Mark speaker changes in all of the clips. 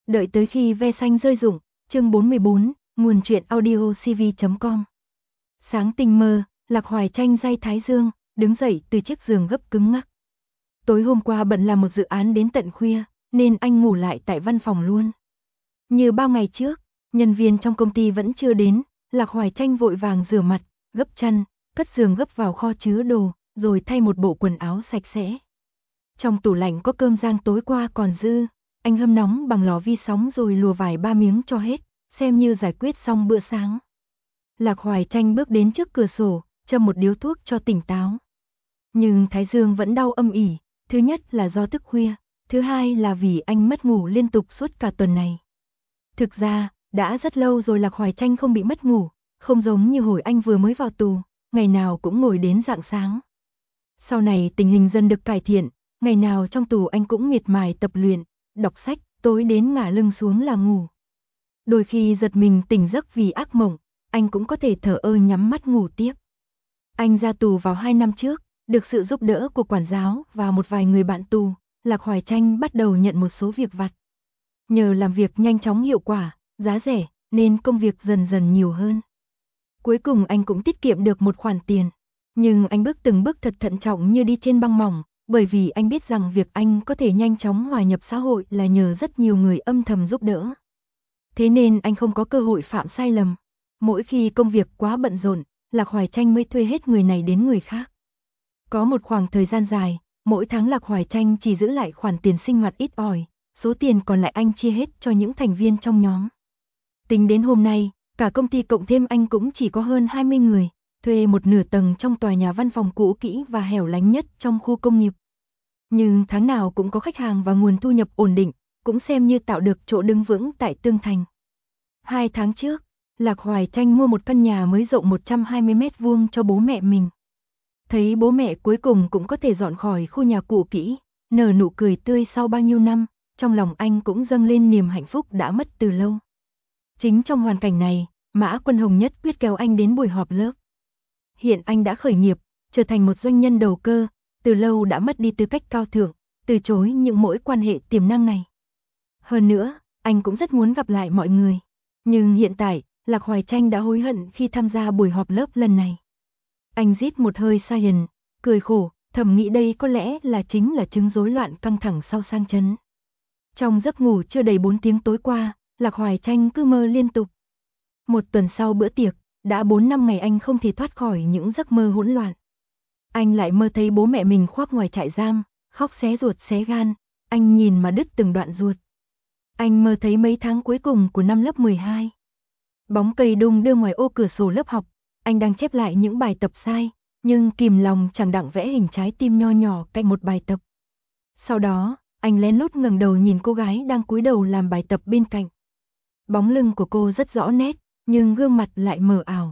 Speaker 1: Đợi tới khi ve xanh rơi rụng, chương 44, nguồn truyện audio cv.com. Sáng tinh mơ, Lạc Hoài Tranh day thái dương, đứng dậy từ chiếc giường gấp cứng ngắc. Tối hôm qua bận làm một dự án đến tận khuya, nên anh ngủ lại tại văn phòng luôn. Như bao ngày trước, nhân viên trong công ty vẫn chưa đến, Lạc Hoài Tranh vội vàng rửa mặt, gấp chăn, cất giường gấp vào kho chứa đồ, rồi thay một bộ quần áo sạch sẽ. Trong tủ lạnh có cơm rang tối qua còn dư, anh hâm nóng bằng lò vi sóng rồi lùa vài ba miếng cho hết, xem như giải quyết xong bữa sáng. Lạc Hoài Tranh bước đến trước cửa sổ, châm một điếu thuốc cho tỉnh táo. Nhưng thái dương vẫn đau âm ỉ, thứ nhất là do thức khuya, thứ hai là vì anh mất ngủ liên tục suốt cả tuần này. Thực ra, đã rất lâu rồi Lạc Hoài Tranh không bị mất ngủ, không giống như hồi anh vừa mới vào tù, ngày nào cũng ngồi đến rạng sáng. Sau này tình hình dần được cải thiện, ngày nào trong tù anh cũng miệt mài tập luyện, đọc sách, tối đến ngả lưng xuống là ngủ. Đôi khi giật mình tỉnh giấc vì ác mộng, anh cũng có thể thở ơ nhắm mắt ngủ tiếp. Anh ra tù vào 2 năm trước, được sự giúp đỡ của quản giáo và một vài người bạn tù, Lạc Hoài Tranh bắt đầu nhận một số việc vặt. Nhờ làm việc nhanh chóng hiệu quả, giá rẻ, nên công việc dần dần nhiều hơn. Cuối cùng anh cũng tiết kiệm được một khoản tiền. Nhưng anh bước từng bước thật thận trọng như đi trên băng mỏng, bởi vì anh biết rằng việc anh có thể nhanh chóng hòa nhập xã hội là nhờ rất nhiều người âm thầm giúp đỡ. Thế nên anh không có cơ hội phạm sai lầm. Mỗi khi công việc quá bận rộn, Lạc Hoài Tranh mới thuê hết người này đến người khác. Có một khoảng thời gian dài, mỗi tháng Lạc Hoài Tranh chỉ giữ lại khoản tiền sinh hoạt ít ỏi, số tiền còn lại anh chia hết cho những thành viên trong nhóm. Tính đến hôm nay, cả công ty cộng thêm anh cũng chỉ có hơn 20 người, thuê một nửa tầng trong tòa nhà văn phòng cũ kỹ và hẻo lánh nhất trong khu công nghiệp. Nhưng tháng nào cũng có khách hàng và nguồn thu nhập ổn định, cũng xem như tạo được chỗ đứng vững tại Tương Thành. 2 tháng trước, Lạc Hoài Tranh mua một căn nhà mới rộng 120 mét vuông cho bố mẹ mình. Thấy bố mẹ cuối cùng cũng có thể dọn khỏi khu nhà cũ kỹ, nở nụ cười tươi sau bao nhiêu năm, trong lòng anh cũng dâng lên niềm hạnh phúc đã mất từ lâu. Chính trong hoàn cảnh này, Mã Quân Hồng nhất quyết kéo anh đến buổi họp lớp. Hiện anh đã khởi nghiệp, trở thành một doanh nhân đầu cơ, từ lâu đã mất đi tư cách cao thượng, từ chối những mối quan hệ tiềm năng này. Hơn nữa, anh cũng rất muốn gặp lại mọi người. Nhưng hiện tại, Lạc Hoài Tranh đã hối hận khi tham gia buổi họp lớp lần này. Anh rít một hơi xa hiền, cười khổ, thầm nghĩ đây có lẽ là chính là chứng rối loạn căng thẳng sau sang chấn. Trong giấc ngủ chưa đầy 4 tiếng tối qua, Lạc Hoài Tranh cứ mơ liên tục. Một tuần sau bữa tiệc, đã 4 năm ngày anh không thể thoát khỏi những giấc mơ hỗn loạn. Anh lại mơ thấy bố mẹ mình khoác ngoài trại giam, khóc xé ruột xé gan, anh nhìn mà đứt từng đoạn ruột. Anh mơ thấy mấy tháng cuối cùng của năm lớp 12. Bóng cây đung đưa ngoài ô cửa sổ lớp học, anh đang chép lại những bài tập sai, nhưng kìm lòng chẳng đặng vẽ hình trái tim nho nhỏ cạnh một bài tập. Sau đó, anh lén lút ngẩng đầu nhìn cô gái đang cúi đầu làm bài tập bên cạnh. Bóng lưng của cô rất rõ nét, nhưng gương mặt lại mờ ảo.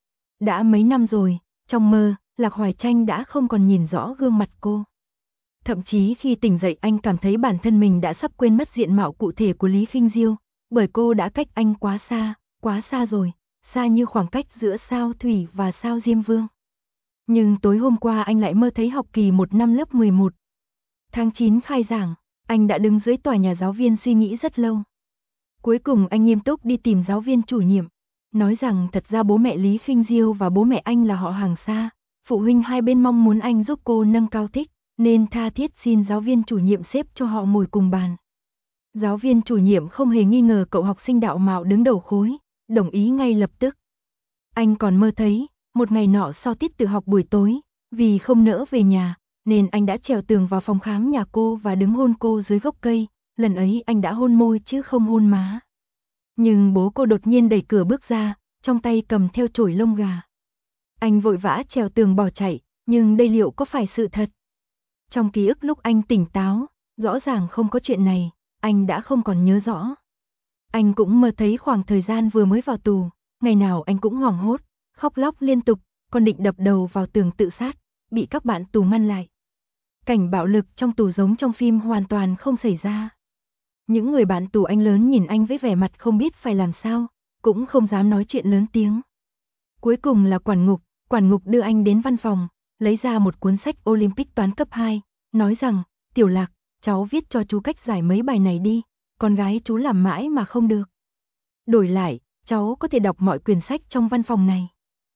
Speaker 1: Đã mấy năm rồi, trong mơ, Lạc Hoài Tranh đã không còn nhìn rõ gương mặt cô. Thậm chí khi tỉnh dậy anh cảm thấy bản thân mình đã sắp quên mất diện mạo cụ thể của Lý Khinh Diêu, bởi cô đã cách anh quá xa rồi, xa như khoảng cách giữa sao Thủy và sao Diêm Vương. Nhưng tối hôm qua anh lại mơ thấy học kỳ 1 năm lớp 11. Tháng 9 khai giảng, anh đã đứng dưới tòa nhà giáo viên suy nghĩ rất lâu. Cuối cùng anh nghiêm túc đi tìm giáo viên chủ nhiệm, nói rằng thật ra bố mẹ Lý Khinh Diêu và bố mẹ anh là họ hàng xa, phụ huynh hai bên mong muốn anh giúp cô nâng cao thích, nên tha thiết xin giáo viên chủ nhiệm xếp cho họ ngồi cùng bàn. Giáo viên chủ nhiệm không hề nghi ngờ cậu học sinh đạo mạo đứng đầu khối, đồng ý ngay lập tức. Anh còn mơ thấy, một ngày nọ sau tiết tự học buổi tối, vì không nỡ về nhà, nên anh đã trèo tường vào phòng khám nhà cô và đứng hôn cô dưới gốc cây, lần ấy anh đã hôn môi chứ không hôn má. Nhưng bố cô đột nhiên đẩy cửa bước ra, trong tay cầm theo chổi lông gà. Anh vội vã trèo tường bỏ chạy, nhưng đây liệu có phải sự thật? Trong ký ức lúc anh tỉnh táo, rõ ràng không có chuyện này, anh đã không còn nhớ rõ. Anh cũng mơ thấy khoảng thời gian vừa mới vào tù, ngày nào anh cũng hoảng hốt, khóc lóc liên tục, còn định đập đầu vào tường tự sát, bị các bạn tù ngăn lại. Cảnh bạo lực trong tù giống trong phim hoàn toàn không xảy ra. Những người bạn tù anh lớn nhìn anh với vẻ mặt không biết phải làm sao, cũng không dám nói chuyện lớn tiếng. Cuối cùng là quản ngục đưa anh đến văn phòng, lấy ra một cuốn sách Olympic toán cấp 2, nói rằng, Tiểu Lạc, cháu viết cho chú cách giải mấy bài này đi, con gái chú làm mãi mà không được. Đổi lại, cháu có thể đọc mọi quyển sách trong văn phòng này.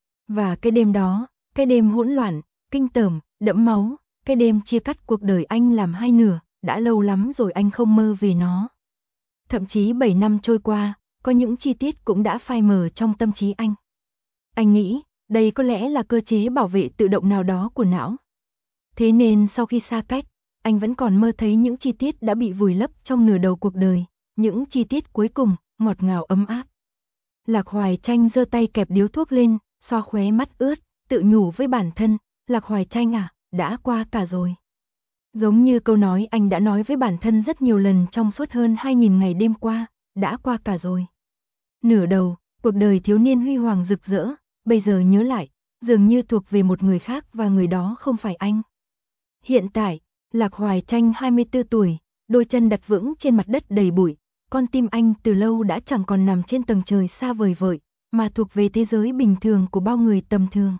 Speaker 1: Và cái đêm đó, cái đêm hỗn loạn, kinh tởm, đẫm máu, cái đêm chia cắt cuộc đời anh làm hai nửa, đã lâu lắm rồi anh không mơ về nó. Thậm chí 7 năm trôi qua, có những chi tiết cũng đã phai mờ trong tâm trí anh. Anh nghĩ, đây có lẽ là cơ chế bảo vệ tự động nào đó của não. Thế nên sau khi xa cách, anh vẫn còn mơ thấy những chi tiết đã bị vùi lấp trong nửa đầu cuộc đời, những chi tiết cuối cùng, ngọt ngào ấm áp. Lạc Hoài Tranh giơ tay kẹp điếu thuốc lên, xoa khóe mắt ướt, tự nhủ với bản thân, Lạc Hoài Tranh à, đã qua cả rồi. Giống như câu nói anh đã nói với bản thân rất nhiều lần trong suốt hơn 2.000 ngày đêm qua, đã qua cả rồi. Nửa đầu, cuộc đời thiếu niên huy hoàng rực rỡ, bây giờ nhớ lại, dường như thuộc về một người khác và người đó không phải anh. Hiện tại, Lạc Hoài Tranh 24 tuổi, đôi chân đặt vững trên mặt đất đầy bụi, con tim anh từ lâu đã chẳng còn nằm trên tầng trời xa vời vợi, mà thuộc về thế giới bình thường của bao người tầm thường.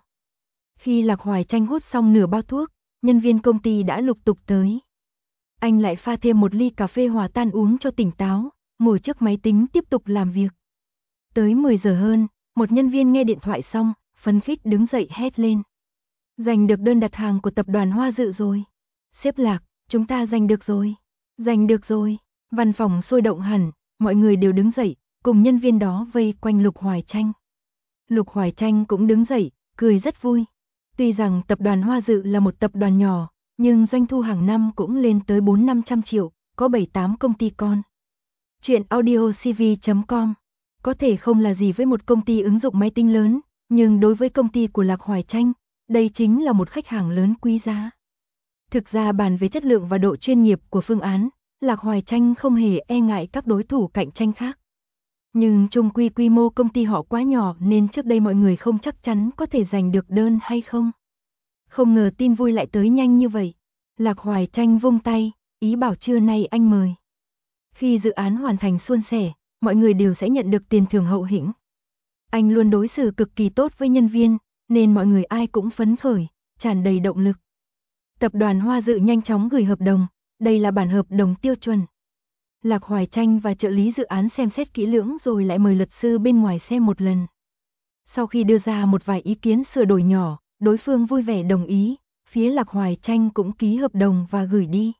Speaker 1: Khi Lạc Hoài Tranh hút xong nửa bao thuốc, nhân viên công ty đã lục tục tới. Anh lại pha thêm một ly cà phê hòa tan uống cho tỉnh táo, ngồi trước máy tính tiếp tục làm việc. Tới 10 giờ hơn, một nhân viên nghe điện thoại xong, phấn khích đứng dậy hét lên. Giành được đơn đặt hàng của tập đoàn Hoa Dự rồi. Sếp Lạc, chúng ta giành được rồi. Giành được rồi. Văn phòng sôi động hẳn, mọi người đều đứng dậy, cùng nhân viên đó vây quanh Lục Hoài Tranh. Lục Hoài Tranh cũng đứng dậy, cười rất vui. Tuy rằng tập đoàn Hoa Dự là một tập đoàn nhỏ, nhưng doanh thu hàng năm cũng lên tới 400-500 triệu, có 7-8 công ty con. Chuyện audiocv.com có thể không là gì với một công ty ứng dụng máy tính lớn, nhưng đối với công ty của Lạc Hoài Tranh, đây chính là một khách hàng lớn quý giá. Thực ra bàn về chất lượng và độ chuyên nghiệp của phương án, Lạc Hoài Tranh không hề e ngại các đối thủ cạnh tranh khác. Nhưng chung quy mô công ty họ quá nhỏ nên trước đây mọi người không chắc chắn có thể giành được đơn hay không. Không ngờ tin vui lại tới nhanh như vậy. Lạc Hoài Tranh vung tay, ý bảo trưa nay anh mời. Khi dự án hoàn thành suôn sẻ, mọi người đều sẽ nhận được tiền thưởng hậu hĩnh. Anh luôn đối xử cực kỳ tốt với nhân viên, nên mọi người ai cũng phấn khởi, tràn đầy động lực. Tập đoàn Hoa Dự nhanh chóng gửi hợp đồng, đây là bản hợp đồng tiêu chuẩn. Lạc Hoài Tranh và trợ lý dự án xem xét kỹ lưỡng rồi lại mời luật sư bên ngoài xem một lần. Sau khi đưa ra một vài ý kiến sửa đổi nhỏ, đối phương vui vẻ đồng ý, phía Lạc Hoài Tranh cũng ký hợp đồng và gửi đi.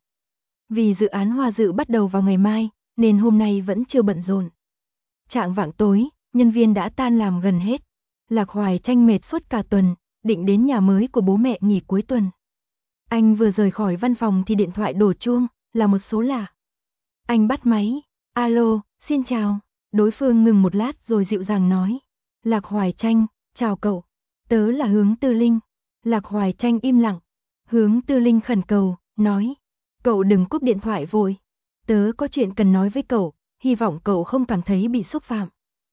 Speaker 1: Vì dự án Hoa Dự bắt đầu vào ngày mai, nên hôm nay vẫn chưa bận rộn. Chạng vạng tối, nhân viên đã tan làm gần hết. Lạc Hoài Tranh mệt suốt cả tuần, định đến nhà mới của bố mẹ nghỉ cuối tuần. Anh vừa rời khỏi văn phòng thì điện thoại đổ chuông, là một số lạ. Anh bắt máy, alo, xin chào. Đối phương ngừng một lát rồi dịu dàng nói. Lạc Hoài Tranh, chào cậu, tớ là Hướng Tư Linh. Lạc Hoài Tranh im lặng. Hướng Tư Linh khẩn cầu, nói. Cậu đừng cúp điện thoại vội. Tớ có chuyện cần nói với cậu, hy vọng cậu không cảm thấy bị xúc phạm.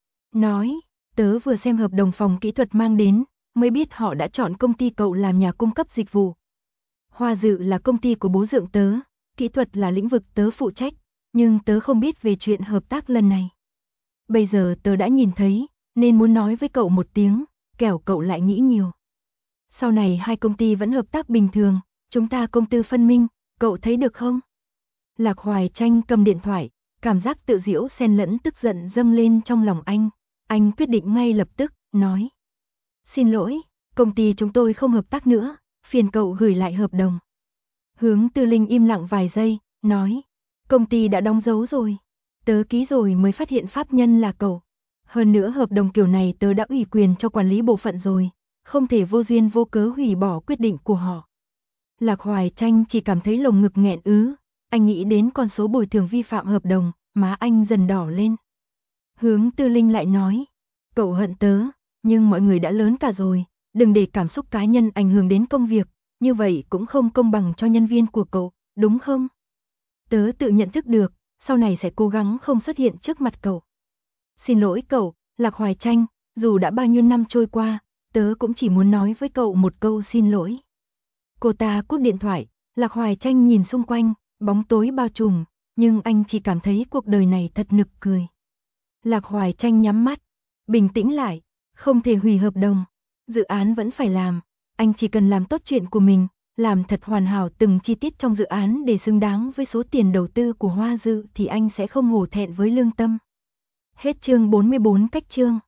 Speaker 1: Nói, tớ vừa xem hợp đồng phòng kỹ thuật mang đến, mới biết họ đã chọn công ty cậu làm nhà cung cấp dịch vụ. Hoa Dự là công ty của bố dượng tớ, kỹ thuật là lĩnh vực tớ phụ trách, nhưng tớ không biết về chuyện hợp tác lần này. Bây giờ tớ đã nhìn thấy, nên muốn nói với cậu một tiếng, kẻo cậu lại nghĩ nhiều. Sau này hai công ty vẫn hợp tác bình thường, chúng ta công tư phân minh, cậu thấy được không? Lạc Hoài Tranh cầm điện thoại, cảm giác tự giễu xen lẫn tức giận dâng lên trong lòng anh. Anh quyết định ngay lập tức, nói. Xin lỗi, công ty chúng tôi không hợp tác nữa, phiền cậu gửi lại hợp đồng. Hướng Tư Linh im lặng vài giây, nói. Công ty đã đóng dấu rồi. Tớ ký rồi mới phát hiện pháp nhân là cậu. Hơn nữa hợp đồng kiểu này tớ đã ủy quyền cho quản lý bộ phận rồi, không thể vô duyên vô cớ hủy bỏ quyết định của họ. Lạc Hoài Tranh chỉ cảm thấy lồng ngực nghẹn ứ, anh nghĩ đến con số bồi thường vi phạm hợp đồng, má anh dần đỏ lên. Hướng Tư Linh lại nói, cậu hận tớ, nhưng mọi người đã lớn cả rồi, đừng để cảm xúc cá nhân ảnh hưởng đến công việc, như vậy cũng không công bằng cho nhân viên của cậu, đúng không? Tớ tự nhận thức được, sau này sẽ cố gắng không xuất hiện trước mặt cậu. Xin lỗi cậu, Lạc Hoài Tranh, dù đã bao nhiêu năm trôi qua, tớ cũng chỉ muốn nói với cậu một câu xin lỗi. Cô ta cúp điện thoại, Lạc Hoài Tranh nhìn xung quanh, bóng tối bao trùm, nhưng anh chỉ cảm thấy cuộc đời này thật nực cười. Lạc Hoài Tranh nhắm mắt, bình tĩnh lại, không thể hủy hợp đồng, dự án vẫn phải làm, anh chỉ cần làm tốt chuyện của mình, làm thật hoàn hảo từng chi tiết trong dự án để xứng đáng với số tiền đầu tư của Hoa Dư thì anh sẽ không hổ thẹn với lương tâm. Hết chương 44 cách chương.